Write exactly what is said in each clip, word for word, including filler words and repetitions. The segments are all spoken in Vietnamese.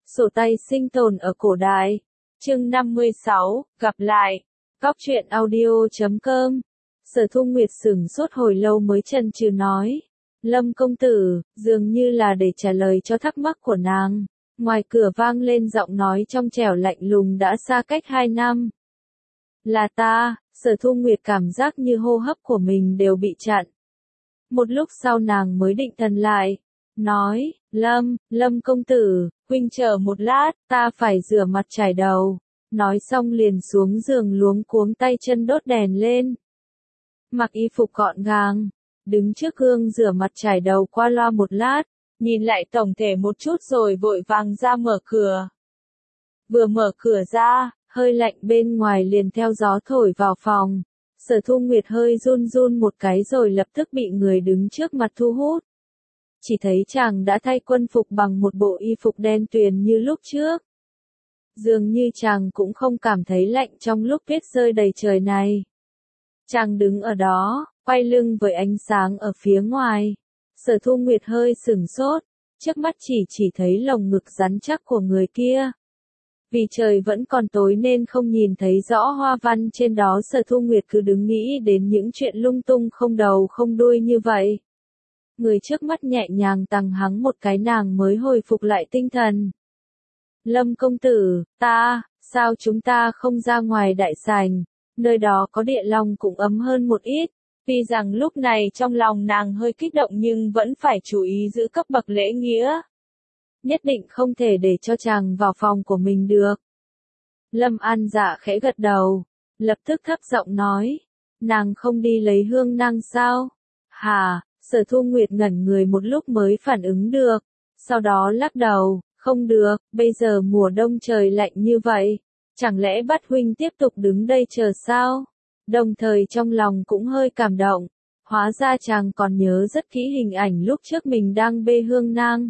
Sổ tay sinh tồn ở cổ đại. Chương năm mươi sáu, gặp lại. Góc truyện audio chấm com. Sở Thu Nguyệt sửng sốt hồi lâu mới chần chừ nói. Lâm công tử, dường như là để trả lời cho thắc mắc của nàng. Ngoài cửa vang lên giọng nói trong trẻo lạnh lùng đã xa cách hai năm. Là ta. Sở Thu Nguyệt cảm giác như hô hấp của mình đều bị chặn. Một lúc sau nàng mới định thần lại. Nói, Lâm, Lâm công tử, huynh chờ một lát, ta phải rửa mặt chải đầu. Nói xong liền xuống giường luống cuống tay chân đốt đèn lên. Mặc y phục gọn gàng, đứng trước gương rửa mặt chải đầu qua loa một lát, nhìn lại tổng thể một chút rồi vội vàng ra mở cửa. Vừa mở cửa ra, hơi lạnh bên ngoài liền theo gió thổi vào phòng. Sở Thu Nguyệt hơi run run một cái rồi lập tức bị người đứng trước mặt thu hút. Chỉ thấy chàng đã thay quân phục bằng một bộ y phục đen tuyền như lúc trước. Dường như chàng cũng không cảm thấy lạnh trong lúc tuyết rơi đầy trời này. Chàng đứng ở đó, quay lưng với ánh sáng ở phía ngoài. Sở Thu Nguyệt hơi sửng sốt, trước mắt chỉ chỉ thấy lồng ngực rắn chắc của người kia. Vì trời vẫn còn tối nên không nhìn thấy rõ hoa văn trên đó. Sở Thu Nguyệt cứ đứng nghĩ đến những chuyện lung tung không đầu không đuôi như vậy. Người trước mắt nhẹ nhàng tằng hắng một cái nàng mới hồi phục lại tinh thần. Lâm công tử, ta, sao chúng ta không ra ngoài đại sảnh, nơi đó có địa long cũng ấm hơn một ít. Vì rằng lúc này trong lòng nàng hơi kích động nhưng vẫn phải chú ý giữ cấp bậc lễ nghĩa. Nhất định không thể để cho chàng vào phòng của mình được. Lâm An Dạ khẽ gật đầu, lập tức thấp giọng nói, nàng không đi lấy hương năng sao? Hà, Sở Thu Nguyệt ngẩn người một lúc mới phản ứng được, sau đó lắc đầu, không được, bây giờ mùa đông trời lạnh như vậy, chẳng lẽ bắt huynh tiếp tục đứng đây chờ sao? Đồng thời trong lòng cũng hơi cảm động, hóa ra chàng còn nhớ rất kỹ hình ảnh lúc trước mình đang bê hương nang.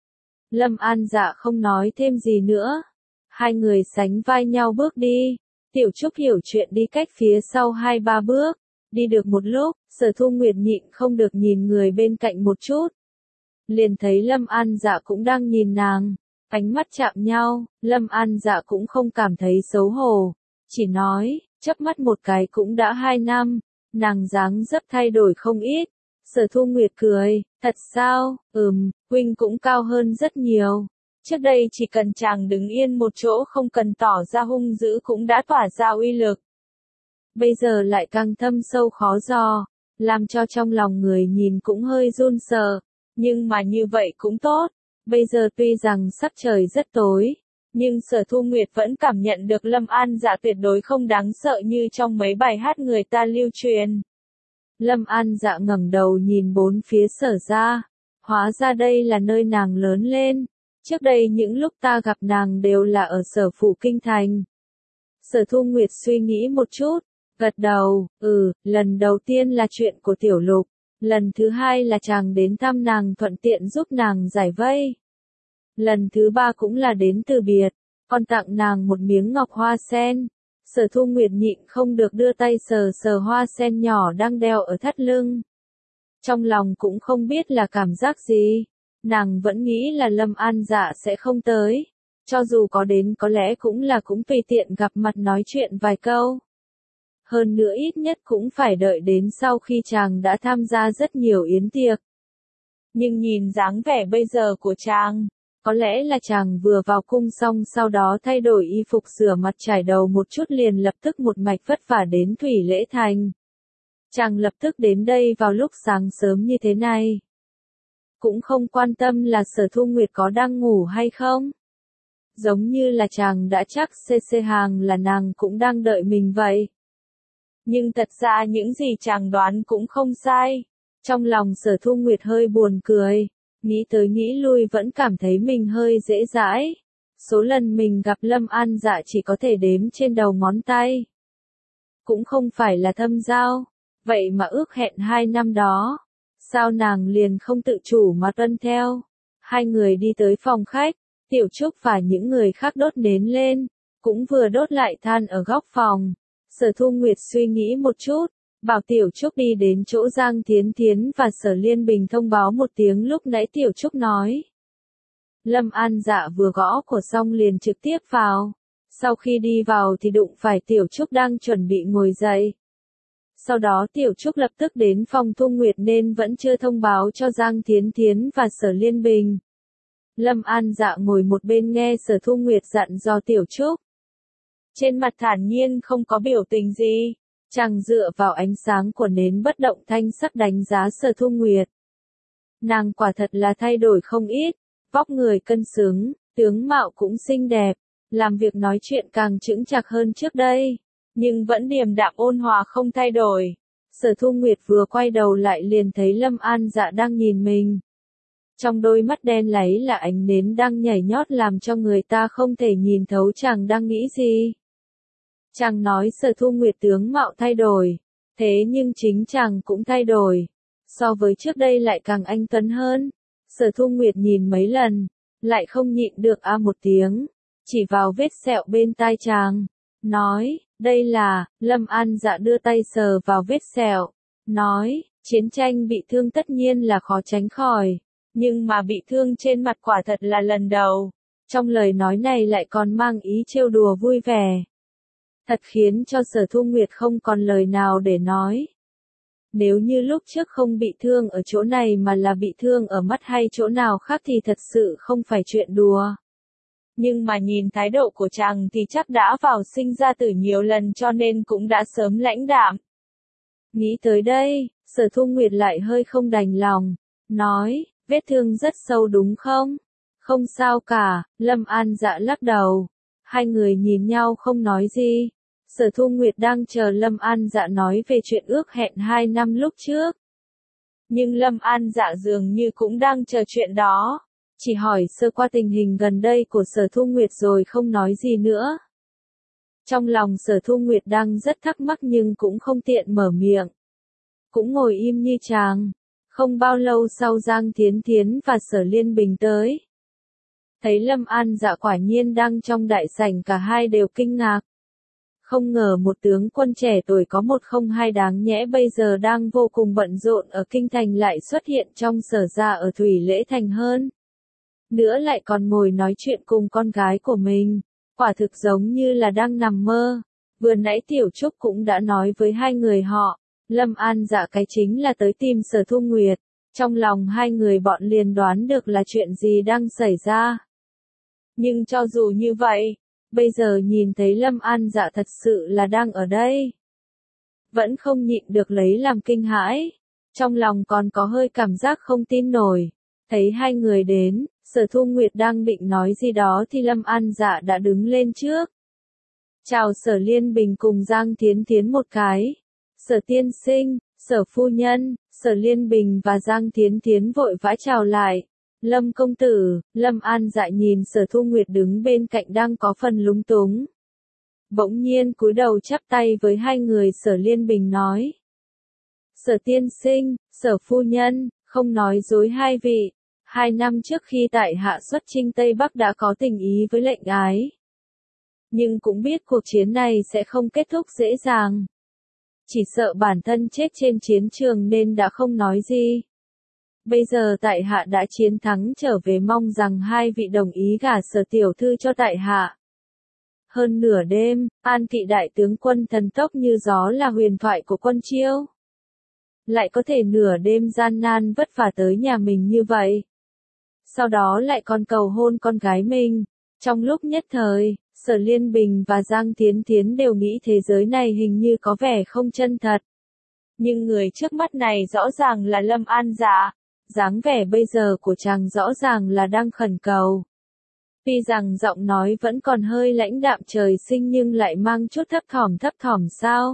Lâm An Dạ không nói thêm gì nữa, hai người sánh vai nhau bước đi, Tiểu Trúc hiểu chuyện đi cách phía sau hai ba bước, đi được một lúc, Sở Thu Nguyệt nhịn không được nhìn người bên cạnh một chút. Liền thấy Lâm An Dạ cũng đang nhìn nàng, ánh mắt chạm nhau, Lâm An Dạ cũng không cảm thấy xấu hổ, chỉ nói, chớp mắt một cái cũng đã hai năm, nàng dáng dấp thay đổi không ít. Sở Thu Nguyệt cười, thật sao, ừm, huynh cũng cao hơn rất nhiều. Trước đây chỉ cần chàng đứng yên một chỗ không cần tỏ ra hung dữ cũng đã tỏa ra uy lực. Bây giờ lại càng thâm sâu khó dò, làm cho trong lòng người nhìn cũng hơi run sợ, nhưng mà như vậy cũng tốt. Bây giờ tuy rằng sắc trời rất tối, nhưng Sở Thu Nguyệt vẫn cảm nhận được Lâm An Dạ tuyệt đối không đáng sợ như trong mấy bài hát người ta lưu truyền. Lâm An Dạ ngẩng đầu nhìn bốn phía Sở ra, hóa ra đây là nơi nàng lớn lên. Trước đây những lúc ta gặp nàng đều là ở Sở phủ kinh thành. Sở Thu Nguyệt suy nghĩ một chút, gật đầu, ừ, lần đầu tiên là chuyện của Tiểu Lục, lần thứ hai là chàng đến thăm nàng thuận tiện giúp nàng giải vây. Lần thứ ba cũng là đến từ biệt, còn tặng nàng một miếng ngọc hoa sen. Sở Thu Nguyệt nhịn không được đưa tay sờ sờ hoa sen nhỏ đang đeo ở thắt lưng. Trong lòng cũng không biết là cảm giác gì, nàng vẫn nghĩ là Lâm An Dạ sẽ không tới. Cho dù có đến có lẽ cũng là cũng tùy tiện gặp mặt nói chuyện vài câu. Hơn nữa ít nhất cũng phải đợi đến sau khi chàng đã tham gia rất nhiều yến tiệc. Nhưng nhìn dáng vẻ bây giờ của chàng, có lẽ là chàng vừa vào cung xong sau đó thay đổi y phục rửa mặt chải đầu một chút liền lập tức một mạch vất vả đến Thủy Lễ Thành. Chàng lập tức đến đây vào lúc sáng sớm như thế này. Cũng không quan tâm là Sở Thu Nguyệt có đang ngủ hay không. Giống như là chàng đã chắc xê xê hàng là nàng cũng đang đợi mình vậy. Nhưng thật ra những gì chàng đoán cũng không sai. Trong lòng Sở Thu Nguyệt hơi buồn cười, nghĩ tới nghĩ lui vẫn cảm thấy mình hơi dễ dãi. Số lần mình gặp Lâm An Dạ chỉ có thể đếm trên đầu ngón tay. Cũng không phải là thâm giao, vậy mà ước hẹn hai năm đó. Sao nàng liền không tự chủ mà tuân theo. Hai người đi tới phòng khách, Tiểu Trúc và những người khác đốt nến lên, cũng vừa đốt lại than ở góc phòng. Sở Thu Nguyệt suy nghĩ một chút, bảo Tiểu Trúc đi đến chỗ Giang Thiến Thiến và Sở Liên Bình thông báo một tiếng lúc nãy Tiểu Trúc nói. Lâm An Dạ vừa gõ cửa xong liền trực tiếp vào. Sau khi đi vào thì đụng phải Tiểu Trúc đang chuẩn bị ngồi dậy. Sau đó Tiểu Trúc lập tức đến phòng Thu Nguyệt nên vẫn chưa thông báo cho Giang Thiến Thiến và Sở Liên Bình. Lâm An Dạ ngồi một bên nghe Sở Thu Nguyệt dặn dò Tiểu Trúc. Trên mặt thản nhiên không có biểu tình gì, chàng dựa vào ánh sáng của nến bất động thanh sắc đánh giá Sở Thu Nguyệt. Nàng quả thật là thay đổi không ít, vóc người cân xứng, tướng mạo cũng xinh đẹp, làm việc nói chuyện càng chững chạc hơn trước đây, nhưng vẫn điềm đạm ôn hòa không thay đổi. Sở Thu Nguyệt vừa quay đầu lại liền thấy Lâm An Dạ đang nhìn mình. Trong đôi mắt đen láy là ánh nến đang nhảy nhót làm cho người ta không thể nhìn thấu chàng đang nghĩ gì. Chàng nói Sở Thu Nguyệt tướng mạo thay đổi, thế nhưng chính chàng cũng thay đổi. So với trước đây lại càng anh tuấn hơn. Sở Thu Nguyệt nhìn mấy lần, lại không nhịn được a một tiếng, chỉ vào vết sẹo bên tai chàng, nói, đây là, Lâm An Dạ đưa tay sờ vào vết sẹo, nói, chiến tranh bị thương tất nhiên là khó tránh khỏi, nhưng mà bị thương trên mặt quả thật là lần đầu. Trong lời nói này lại còn mang ý trêu đùa vui vẻ. Thật khiến cho Sở Thu Nguyệt không còn lời nào để nói. Nếu như lúc trước không bị thương ở chỗ này mà là bị thương ở mắt hay chỗ nào khác thì thật sự không phải chuyện đùa. Nhưng mà nhìn thái độ của chàng thì chắc đã vào sinh ra tử nhiều lần cho nên cũng đã sớm lãnh đạm. Nghĩ tới đây, Sở Thu Nguyệt lại hơi không đành lòng, nói, vết thương rất sâu đúng không? Không sao cả, Lâm An Dạ lắc đầu. Hai người nhìn nhau không nói gì. Sở Thu Nguyệt đang chờ Lâm An Dạ nói về chuyện ước hẹn hai năm lúc trước. Nhưng Lâm An Dạ dường như cũng đang chờ chuyện đó. Chỉ hỏi sơ qua tình hình gần đây của Sở Thu Nguyệt rồi không nói gì nữa. Trong lòng Sở Thu Nguyệt đang rất thắc mắc nhưng cũng không tiện mở miệng. Cũng ngồi im như chàng. Không bao lâu sau Giang Thiến Thiến và Sở Liên Bình tới. Thấy Lâm An Dạ quả nhiên đang trong đại sảnh, cả hai đều kinh ngạc. Không ngờ một tướng quân trẻ tuổi có một không hai đáng nhẽ bây giờ đang vô cùng bận rộn ở Kinh Thành lại xuất hiện trong Sở gia ở Thủy Lễ Thành hơn. Nữa lại còn ngồi nói chuyện cùng con gái của mình. Quả thực giống như là đang nằm mơ. Vừa nãy Tiểu Trúc cũng đã nói với hai người họ. Lâm An Dạ cái chính là tới tìm Sở Thu Nguyệt. Trong lòng hai người bọn liền đoán được là chuyện gì đang xảy ra. Nhưng cho dù như vậy, bây giờ nhìn thấy Lâm An Dạ thật sự là đang ở đây. Vẫn không nhịn được lấy làm kinh hãi. Trong lòng còn có hơi cảm giác không tin nổi. Thấy hai người đến, Sở Thu Nguyệt đang định nói gì đó thì Lâm An Dạ đã đứng lên trước. Chào Sở Liên Bình cùng Giang Thiến Thiến một cái. Sở tiên sinh, Sở phu nhân, Sở Liên Bình và Giang Thiến Thiến vội vã chào lại. Lâm công tử, Lâm An Dạ nhìn Sở Thu Nguyệt đứng bên cạnh đang có phần lúng túng. Bỗng nhiên cúi đầu chắp tay với hai người. Sở Liên Bình nói. Sở tiên sinh, Sở phu nhân, không nói dối hai vị. Hai năm trước khi tại hạ xuất chinh Tây Bắc đã có tình ý với lệnh ái. Nhưng cũng biết cuộc chiến này sẽ không kết thúc dễ dàng. Chỉ sợ bản thân chết trên chiến trường nên đã không nói gì. Bây giờ tại hạ đã chiến thắng trở về, mong rằng hai vị đồng ý gả Sở tiểu thư cho tại hạ. Hơn nửa đêm, An Kỵ đại tướng quân thần tốc như gió là huyền thoại của quân Chiêu. Lại có thể nửa đêm gian nan vất vả tới nhà mình như vậy. Sau đó lại còn cầu hôn con gái mình. Trong lúc nhất thời, Sở Liên Bình và Giang Thiến Thiến đều nghĩ thế giới này hình như có vẻ không chân thật. Nhưng người trước mắt này rõ ràng là Lâm An Dạ. Dáng vẻ bây giờ của chàng rõ ràng là đang khẩn cầu. Tuy rằng giọng nói vẫn còn hơi lãnh đạm trời sinh nhưng lại mang chút thấp thỏm thấp thỏm sao.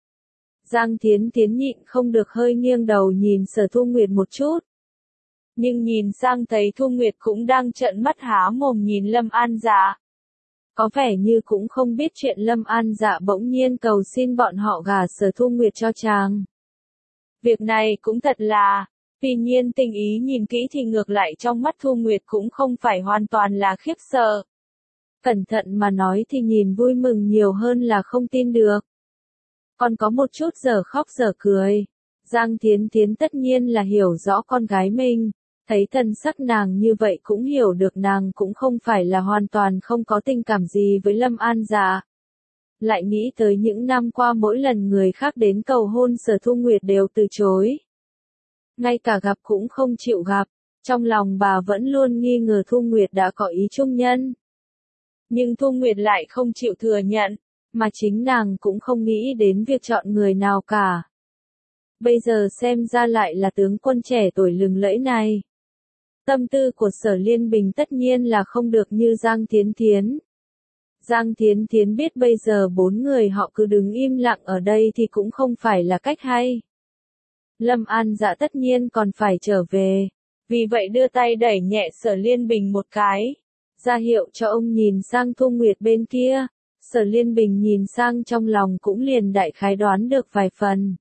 Giang Thiến Thiến nhịn không được hơi nghiêng đầu nhìn Sở Thu Nguyệt một chút. Nhưng nhìn sang thấy Thu Nguyệt cũng đang trợn mắt há mồm nhìn Lâm An Dạ. Có vẻ như cũng không biết chuyện Lâm An Dạ bỗng nhiên cầu xin bọn họ gả Sở Thu Nguyệt cho chàng. Việc này cũng thật là, tuy nhiên tình ý nhìn kỹ thì ngược lại trong mắt Thu Nguyệt cũng không phải hoàn toàn là khiếp sợ. Cẩn thận mà nói thì nhìn vui mừng nhiều hơn là không tin được. Còn có một chút giờ khóc giờ cười. Giang Thiến Thiến tất nhiên là hiểu rõ con gái mình. Thấy thân sắc nàng như vậy cũng hiểu được nàng cũng không phải là hoàn toàn không có tình cảm gì với Lâm An Dạ. Lại nghĩ tới những năm qua mỗi lần người khác đến cầu hôn Sở Thu Nguyệt đều từ chối. Ngay cả gặp cũng không chịu gặp, trong lòng bà vẫn luôn nghi ngờ Thu Nguyệt đã có ý trung nhân. Nhưng Thu Nguyệt lại không chịu thừa nhận, mà chính nàng cũng không nghĩ đến việc chọn người nào cả. Bây giờ xem ra lại là tướng quân trẻ tuổi lừng lẫy này. Tâm tư của Sở Liên Bình tất nhiên là không được như Giang Thiến Thiến. Giang Thiến Thiến biết bây giờ bốn người họ cứ đứng im lặng ở đây thì cũng không phải là cách hay. Lâm An Dạ tất nhiên còn phải trở về, vì vậy đưa tay đẩy nhẹ Sở Liên Bình một cái, ra hiệu cho ông nhìn sang Thu Nguyệt bên kia. Sở Liên Bình nhìn sang trong lòng cũng liền đại khái đoán được vài phần.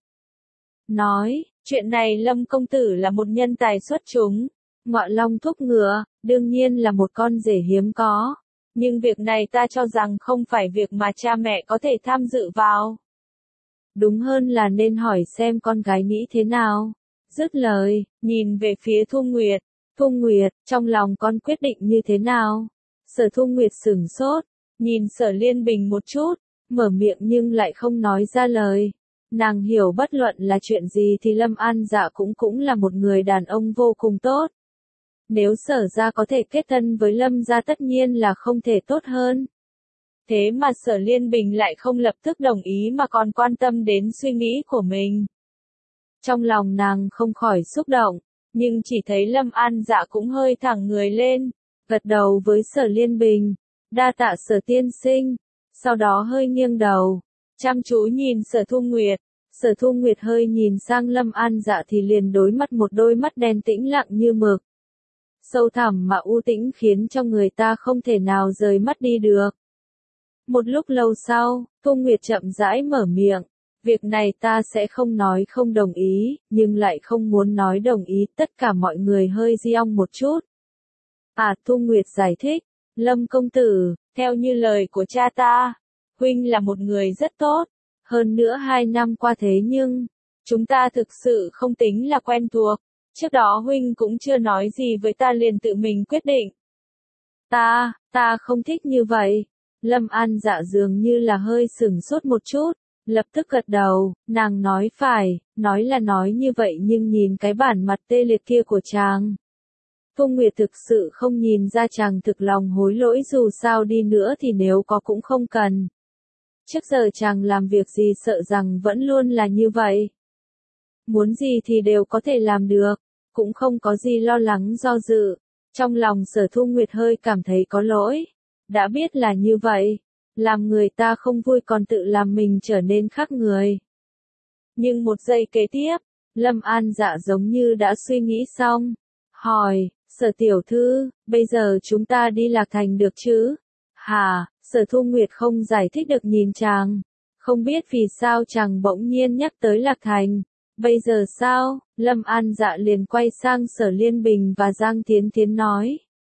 Nói, chuyện này Lâm công tử là một nhân tài xuất chúng, ngọa long thúc ngựa, đương nhiên là một con rể hiếm có. Nhưng việc này ta cho rằng không phải việc mà cha mẹ có thể tham dự vào. Đúng hơn là nên hỏi xem con gái nghĩ thế nào. Dứt lời, nhìn về phía Thu Nguyệt. Thu Nguyệt, trong lòng con quyết định như thế nào? Sở Thu Nguyệt sửng sốt, nhìn Sở Liên Bình một chút, mở miệng nhưng lại không nói ra lời. Nàng hiểu bất luận là chuyện gì thì Lâm An Dạ cũng cũng là một người đàn ông vô cùng tốt. Nếu Sở gia có thể kết thân với Lâm gia tất nhiên là không thể tốt hơn. Thế mà Sở Liên Bình lại không lập tức đồng ý mà còn quan tâm đến suy nghĩ của mình. Trong lòng nàng không khỏi xúc động, nhưng chỉ thấy Lâm An Dạ cũng hơi thẳng người lên, gật đầu với Sở Liên Bình, đa tạ Sở tiên sinh, sau đó hơi nghiêng đầu, chăm chú nhìn Sở Thu Nguyệt. Sở Thu Nguyệt hơi nhìn sang Lâm An Dạ thì liền đối mặt một đôi mắt đen tĩnh lặng như mực. Sâu thẳm mà u tĩnh khiến cho người ta không thể nào rời mắt đi được. Một lúc lâu sau, Thu Nguyệt chậm rãi mở miệng, việc này ta sẽ không nói không đồng ý, nhưng lại không muốn nói đồng ý, tất cả mọi người hơi di ong một chút. À, Thu Nguyệt giải thích, Lâm công tử, theo như lời của cha ta, huynh là một người rất tốt, hơn nữa hai năm qua thế nhưng, chúng ta thực sự không tính là quen thuộc. Trước đó huynh cũng chưa nói gì với ta liền tự mình quyết định. Ta, ta không thích như vậy. Lâm An Dạ dường như là hơi sửng sốt một chút, lập tức gật đầu, nàng nói phải, nói là nói như vậy nhưng nhìn cái bản mặt tê liệt kia của chàng. Thu Nguyệt thực sự không nhìn ra chàng thực lòng hối lỗi dù sao đi nữa thì nếu có cũng không cần. Trước giờ chàng làm việc gì sợ rằng vẫn luôn là như vậy. Muốn gì thì đều có thể làm được, cũng không có gì lo lắng do dự. Trong lòng Sở Thu Nguyệt hơi cảm thấy có lỗi. Đã biết là như vậy, làm người ta không vui còn tự làm mình trở nên khác người. Nhưng một giây kế tiếp, Lâm An Dạ giống như đã suy nghĩ xong. Hỏi, Sở tiểu thư, bây giờ chúng ta đi Lạc Thành được chứ? Hả, Sở Thu Nguyệt không giải thích được nhìn chàng. Không biết vì sao chàng bỗng nhiên nhắc tới Lạc Thành. Bây giờ sao? Lâm An Dạ liền quay sang Sở Liên Bình và Giang Thiến Thiến nói.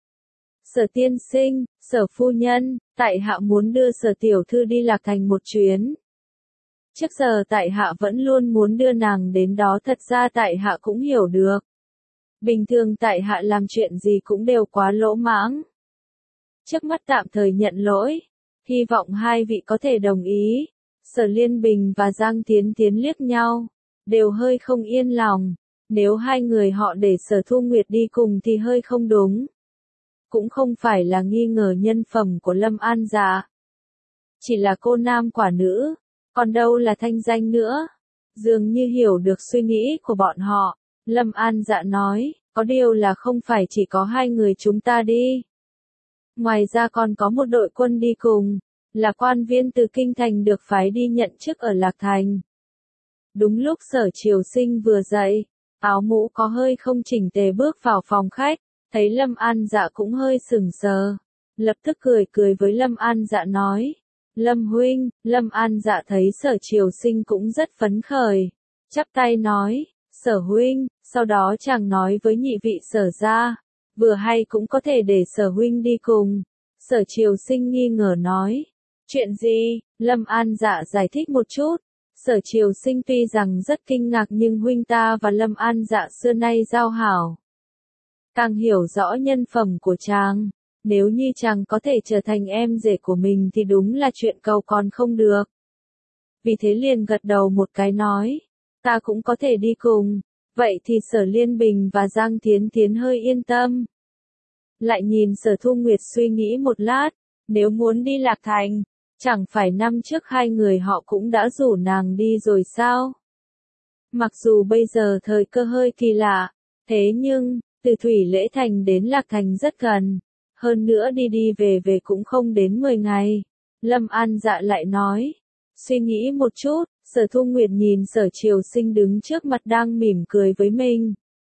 Sở tiên sinh, Sở phu nhân, tại hạ muốn đưa Sở tiểu thư đi Lạc Thành một chuyến. Trước giờ tại hạ vẫn luôn muốn đưa nàng đến đó, thật ra tại hạ cũng hiểu được. Bình thường tại hạ làm chuyện gì cũng đều quá lỗ mãng. Trước mắt tạm thời nhận lỗi, hy vọng hai vị có thể đồng ý. Sở Liên Bình và Giang Thiến Thiến liếc nhau, đều hơi không yên lòng. Nếu hai người họ để Sở Thu Nguyệt đi cùng thì hơi không đúng. Cũng không phải là nghi ngờ nhân phẩm của Lâm An Dạ. Chỉ là cô nam quả nữ, còn đâu là thanh danh nữa. Dường như hiểu được suy nghĩ của bọn họ, Lâm An Dạ nói, có điều là không phải chỉ có hai người chúng ta đi. Ngoài ra còn có một đội quân đi cùng, là quan viên từ Kinh Thành được phái đi nhận chức ở Lạc Thành. Đúng lúc Sở Triều Sinh vừa dậy, áo mũ có hơi không chỉnh tề bước vào phòng khách, thấy Lâm An Dạ cũng hơi sừng sờ, lập tức cười cười với Lâm An Dạ nói, Lâm huynh. Lâm An Dạ thấy Sở Triều Sinh cũng rất phấn khởi, chắp tay nói, Sở huynh, sau đó chàng nói với nhị vị Sở gia, vừa hay cũng có thể để Sở huynh đi cùng. Sở Triều Sinh nghi ngờ nói, chuyện gì? Lâm An Dạ giải thích một chút. Sở Triều Sinh tuy rằng rất kinh ngạc nhưng huynh ta và Lâm An Dạ xưa nay giao hảo. càng hiểu rõ nhân phẩm của chàng. Nếu như chàng có thể trở thành em rể của mình thì đúng là chuyện cầu còn không được. Vì thế liền gật đầu một cái nói, ta cũng có thể đi cùng. Vậy thì Sở Liên Bình và Giang Thiến Thiến hơi yên tâm. Lại nhìn Sở Thu Nguyệt suy nghĩ một lát, nếu muốn đi Lạc Thành, chẳng phải năm trước hai người họ cũng đã rủ nàng đi rồi sao? Mặc dù bây giờ thời cơ hơi kỳ lạ, thế nhưng, từ Thủy Lễ Thành đến Lạc Thành rất gần, hơn nữa đi đi về về cũng không đến mười ngày. Lâm An Dạ lại nói, suy nghĩ một chút, Sở Thu Nguyệt nhìn Sở Triều Sinh đứng trước mặt đang mỉm cười với mình.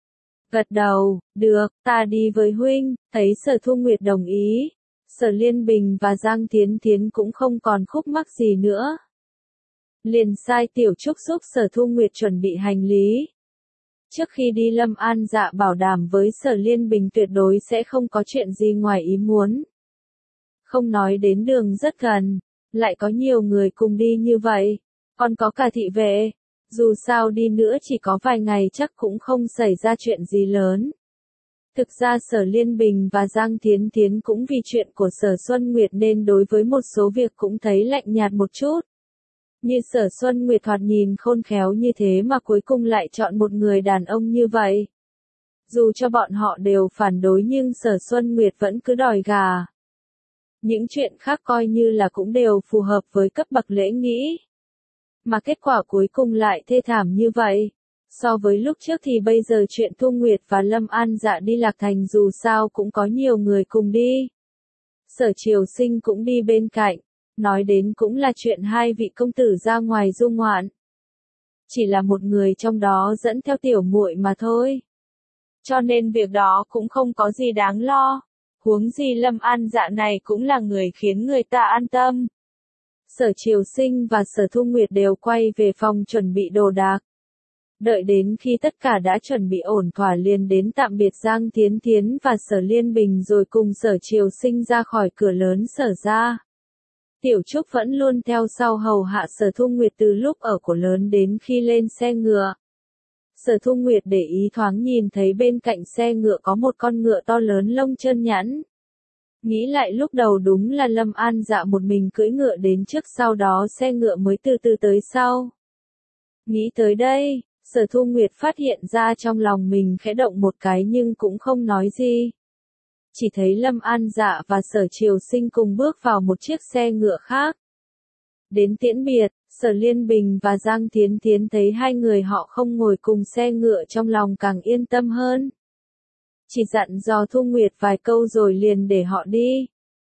Gật đầu, được, ta đi với huynh, thấy Sở Thu Nguyệt đồng ý. Sở Liên Bình và Giang Thiến Thiến cũng không còn khúc mắc gì nữa. Liền sai Tiểu Trúc giúp Sở Thu Nguyệt chuẩn bị hành lý. Trước khi đi Lâm An Dạ bảo đảm với Sở Liên Bình tuyệt đối sẽ không có chuyện gì ngoài ý muốn. Không nói đến đường rất gần, lại có nhiều người cùng đi như vậy, còn có cả thị vệ. Dù sao đi nữa chỉ có vài ngày chắc cũng không xảy ra chuyện gì lớn. Thực ra Sở Liên Bình và Giang Thiến Thiến cũng vì chuyện của Sở Xuân Nguyệt nên đối với một số việc cũng thấy lạnh nhạt một chút. Như Sở Xuân Nguyệt thoạt nhìn khôn khéo như thế mà cuối cùng lại chọn một người đàn ông như vậy. Dù cho bọn họ đều phản đối nhưng Sở Xuân Nguyệt vẫn cứ đòi gà. Những chuyện khác coi như là cũng đều phù hợp với cấp bậc lễ nghĩ. Mà kết quả cuối cùng lại thê thảm như vậy. So với lúc trước thì bây giờ chuyện Thu Nguyệt và Lâm An Dạ đi Lạc Thành dù sao cũng có nhiều người cùng đi. Sở Triều Sinh cũng đi bên cạnh, nói đến cũng là chuyện hai vị công tử ra ngoài du ngoạn. Chỉ là một người trong đó dẫn theo tiểu muội mà thôi. Cho nên việc đó cũng không có gì đáng lo. Huống gì Lâm An Dạ này cũng là người khiến người ta an tâm. Sở Triều Sinh và Sở Thu Nguyệt đều quay về phòng chuẩn bị đồ đạc. Đợi đến khi tất cả đã chuẩn bị ổn thỏa liền đến tạm biệt Giang Thiến Thiến và Sở Liên Bình rồi cùng Sở Triều Sinh ra khỏi cửa lớn Sở ra. Tiểu Trúc vẫn luôn theo sau hầu hạ Sở Thu Nguyệt từ lúc ở cổ lớn đến khi lên xe ngựa. Sở Thu Nguyệt để ý thoáng nhìn thấy bên cạnh xe ngựa có một con ngựa to lớn lông chân nhẵn. Nghĩ lại lúc đầu đúng là Lâm An Dạ một mình cưỡi ngựa đến trước sau đó xe ngựa mới từ từ tới sau. Nghĩ tới đây, Sở Thu Nguyệt phát hiện ra trong lòng mình khẽ động một cái nhưng cũng không nói gì. Chỉ thấy Lâm An Dạ và Sở Triều Sinh cùng bước vào một chiếc xe ngựa khác. Đến tiễn biệt, Sở Liên Bình và Giang Thiến Thiến thấy hai người họ không ngồi cùng xe ngựa trong lòng càng yên tâm hơn. Chỉ dặn dò Thu Nguyệt vài câu rồi liền để họ đi.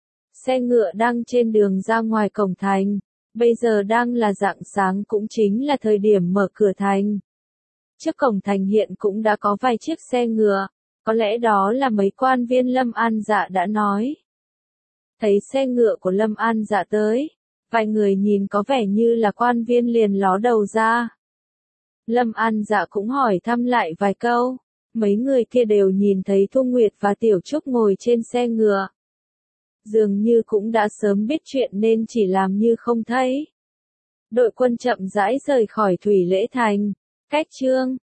Xe ngựa đang trên đường ra ngoài cổng thành, bây giờ đang là rạng sáng cũng chính là thời điểm mở cửa thành. Trước cổng thành hiện cũng đã có vài chiếc xe ngựa, có lẽ đó là mấy quan viên Lâm An Dạ đã nói. Thấy xe ngựa của Lâm An Dạ tới, vài người nhìn có vẻ như là quan viên liền ló đầu ra. Lâm An Dạ cũng hỏi thăm lại vài câu, mấy người kia đều nhìn thấy Thu Nguyệt và Tiểu Trúc ngồi trên xe ngựa. Dường như cũng đã sớm biết chuyện nên chỉ làm như không thấy. Đội quân chậm rãi rời khỏi Thủy Lễ Thành, cách chương